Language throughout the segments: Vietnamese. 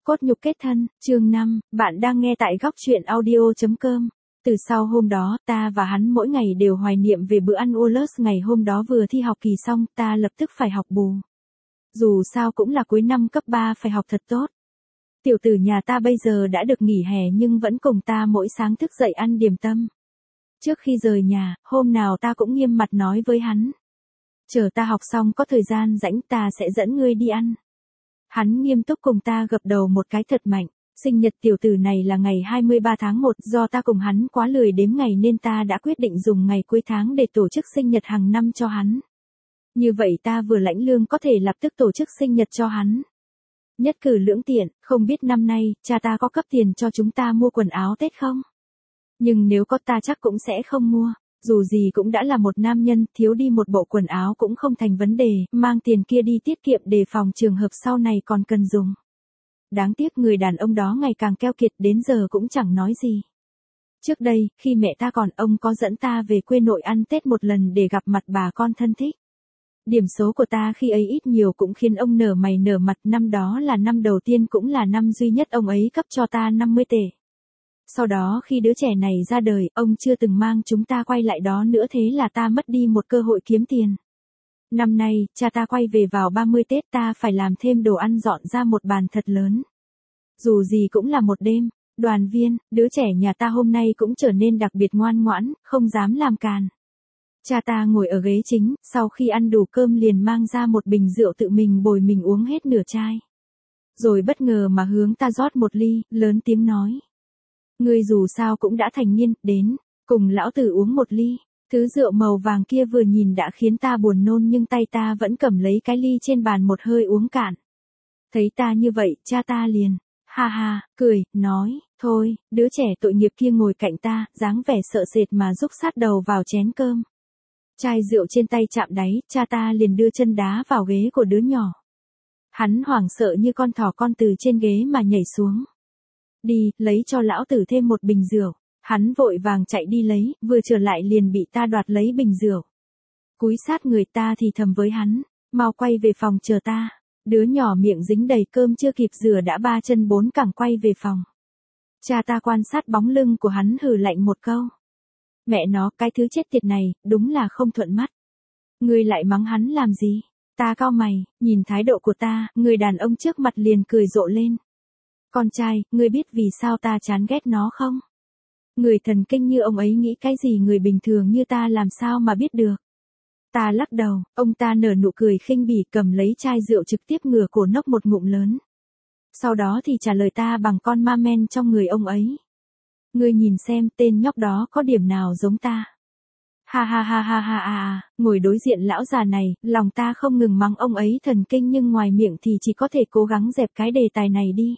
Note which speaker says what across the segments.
Speaker 1: Cốt nhục kết thân, chương 5, bạn đang nghe tại góc truyện audio.com. Từ sau hôm đó, ta và hắn mỗi ngày đều hoài niệm về bữa ăn Ullus ngày hôm đó vừa thi học kỳ xong, ta lập tức phải học bù. Dù sao cũng là cuối năm cấp 3 phải học thật tốt. Tiểu tử nhà ta bây giờ đã được nghỉ hè nhưng vẫn cùng ta mỗi sáng thức dậy ăn điểm tâm. Trước khi rời nhà, hôm nào ta cũng nghiêm mặt nói với hắn. Chờ ta học xong có thời gian rảnh ta sẽ dẫn ngươi đi ăn. Hắn nghiêm túc cùng ta gập đầu một cái thật mạnh. Sinh nhật tiểu tử này là ngày 23 tháng 1, do ta cùng hắn quá lười đếm ngày nên ta đã quyết định dùng ngày cuối tháng để tổ chức sinh nhật hàng năm cho hắn. Như vậy ta vừa lãnh lương có thể lập tức tổ chức sinh nhật cho hắn. Nhất cử lưỡng tiện, không biết năm nay, cha ta có cấp tiền cho chúng ta mua quần áo Tết không? Nhưng nếu có ta chắc cũng sẽ không mua. Dù gì cũng đã là một nam nhân, thiếu đi một bộ quần áo cũng không thành vấn đề, mang tiền kia đi tiết kiệm đề phòng trường hợp sau này còn cần dùng. Đáng tiếc người đàn ông đó ngày càng keo kiệt đến giờ cũng chẳng nói gì. Trước đây, khi mẹ ta còn ông có dẫn ta về quê nội ăn Tết một lần để gặp mặt bà con thân thích. Điểm số của ta khi ấy ít nhiều cũng khiến ông nở mày nở mặt, năm đó là năm đầu tiên cũng là năm duy nhất ông ấy cấp cho ta 50 tệ. Sau đó khi đứa trẻ này ra đời, ông chưa từng mang chúng ta quay lại đó nữa, thế là ta mất đi một cơ hội kiếm tiền. Năm nay, cha ta quay về vào 30 Tết ta phải làm thêm đồ ăn dọn ra một bàn thật lớn. Dù gì cũng là một đêm, Đoàn Viên, đứa trẻ nhà ta hôm nay cũng trở nên đặc biệt ngoan ngoãn, không dám làm càn. Cha ta ngồi ở ghế chính, sau khi ăn đủ cơm liền mang ra một bình rượu tự mình bồi mình uống hết nửa chai. Rồi bất ngờ mà hướng ta rót một ly, lớn tiếng nói. Ngươi dù sao cũng đã thành niên, đến, cùng lão tử uống một ly. Thứ rượu màu vàng kia vừa nhìn đã khiến ta buồn nôn nhưng tay ta vẫn cầm lấy cái ly trên bàn một hơi uống cạn. Thấy ta như vậy, cha ta liền, ha ha, cười, nói, thôi, đứa trẻ tội nghiệp kia ngồi cạnh ta, dáng vẻ sợ sệt mà rúc sát đầu vào chén cơm. Chai rượu trên tay chạm đáy, cha ta liền đưa chân đá vào ghế của đứa nhỏ. Hắn hoảng sợ như con thỏ con từ trên ghế mà nhảy xuống. Đi, lấy cho lão tử thêm một bình rượu. Hắn vội vàng chạy đi lấy, vừa trở lại liền bị ta đoạt lấy bình rượu. Cúi sát người ta thì thầm với hắn, mau quay về phòng chờ ta. Đứa nhỏ miệng dính đầy cơm chưa kịp rửa đã ba chân bốn cẳng quay về phòng. Cha ta quan sát bóng lưng của hắn hừ lạnh một câu. Mẹ nó, cái thứ chết tiệt này, đúng là không thuận mắt. Ngươi lại mắng hắn làm gì? Ta cau mày, nhìn thái độ của ta, người đàn ông trước mặt liền cười rộ lên. Con trai, ngươi biết vì sao ta chán ghét nó không? Người thần kinh như ông ấy nghĩ cái gì người bình thường như ta làm sao mà biết được. Ta lắc đầu, ông ta nở nụ cười khinh bỉ cầm lấy chai rượu trực tiếp ngửa cổ nốc một ngụm lớn. Sau đó thì trả lời ta bằng con ma men trong người ông ấy. Ngươi nhìn xem tên nhóc đó có điểm nào giống ta. Ha ha ha ha ha ha, ngồi đối diện lão già này, lòng ta không ngừng mắng ông ấy thần kinh nhưng ngoài miệng thì chỉ có thể cố gắng dẹp cái đề tài này đi.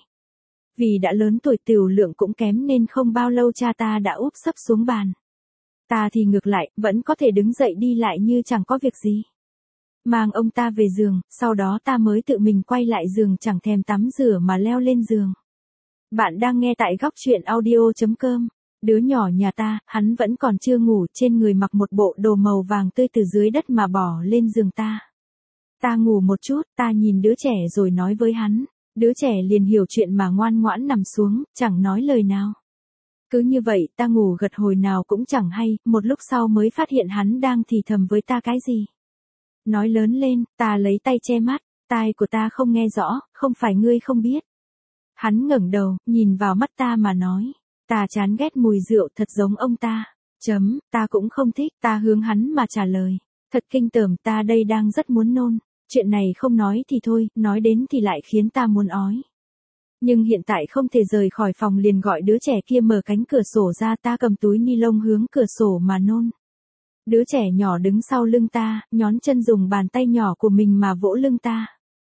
Speaker 1: Vì đã lớn tuổi tiểu lượng cũng kém nên không bao lâu cha ta đã úp sấp xuống bàn. Ta thì ngược lại, vẫn có thể đứng dậy đi lại như chẳng có việc gì. Mang ông ta về giường, sau đó ta mới tự mình quay lại giường chẳng thèm tắm rửa mà leo lên giường. Bạn đang nghe tại góc truyện audio.com. Đứa nhỏ nhà ta, hắn vẫn còn chưa ngủ, trên người mặc một bộ đồ màu vàng tươi từ dưới đất mà bỏ lên giường ta. Ta ngủ một chút, ta nhìn đứa trẻ rồi nói với hắn. Đứa trẻ liền hiểu chuyện mà ngoan ngoãn nằm xuống, chẳng nói lời nào. Cứ như vậy ta ngủ gật hồi nào cũng chẳng hay, một lúc sau mới phát hiện hắn đang thì thầm với ta cái gì. Nói lớn lên, ta lấy tay che mắt, tai của ta không nghe rõ, không phải ngươi không biết. Hắn ngẩng đầu, nhìn vào mắt ta mà nói, ta chán ghét mùi rượu thật giống ông ta. Ta cũng không thích, ta hướng hắn mà trả lời. Thật kinh tởm, ta đây đang rất muốn nôn. Chuyện này không nói thì thôi, nói đến thì lại khiến ta muốn ói. Nhưng hiện tại không thể rời khỏi phòng liền gọi đứa trẻ kia mở cánh cửa sổ ra, ta cầm túi ni lông hướng cửa sổ mà nôn. Đứa trẻ nhỏ đứng sau lưng ta, nhón chân dùng bàn tay nhỏ của mình mà vỗ lưng ta.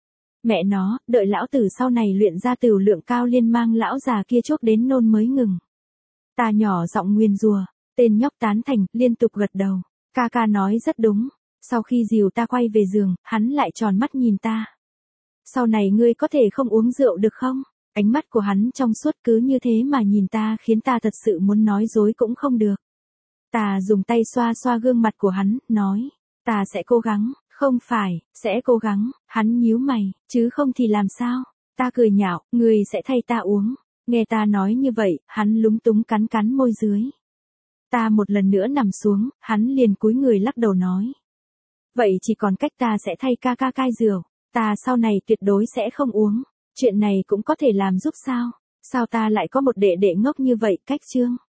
Speaker 1: Mẹ nó, đợi lão tử sau này luyện ra tửu lượng cao liên mang lão già kia chốc đến nôn mới ngừng. Ta nhỏ giọng nguyền rủa, tên nhóc tán thành, liên tục gật đầu. Ca ca nói rất đúng. Sau khi dìu ta quay về giường, hắn lại tròn mắt nhìn ta. Sau này ngươi có thể không uống rượu được không? Ánh mắt của hắn trong suốt cứ như thế mà nhìn ta khiến ta thật sự muốn nói dối cũng không được. Ta dùng tay xoa xoa gương mặt của hắn, nói, ta sẽ cố gắng, không phải, sẽ cố gắng, hắn nhíu mày, chứ không thì làm sao? Ta cười nhạo, ngươi sẽ thay ta uống. Nghe ta nói như vậy, hắn lúng túng cắn cắn môi dưới. Ta một lần nữa nằm xuống, hắn liền cúi người lắc đầu nói. Vậy chỉ còn cách ta sẽ thay ca ca cai rượu, ta sau này tuyệt đối sẽ không uống. Chuyện này cũng có thể làm giúp sao? Sao ta lại có một đệ đệ ngốc như vậy, Cách Trương?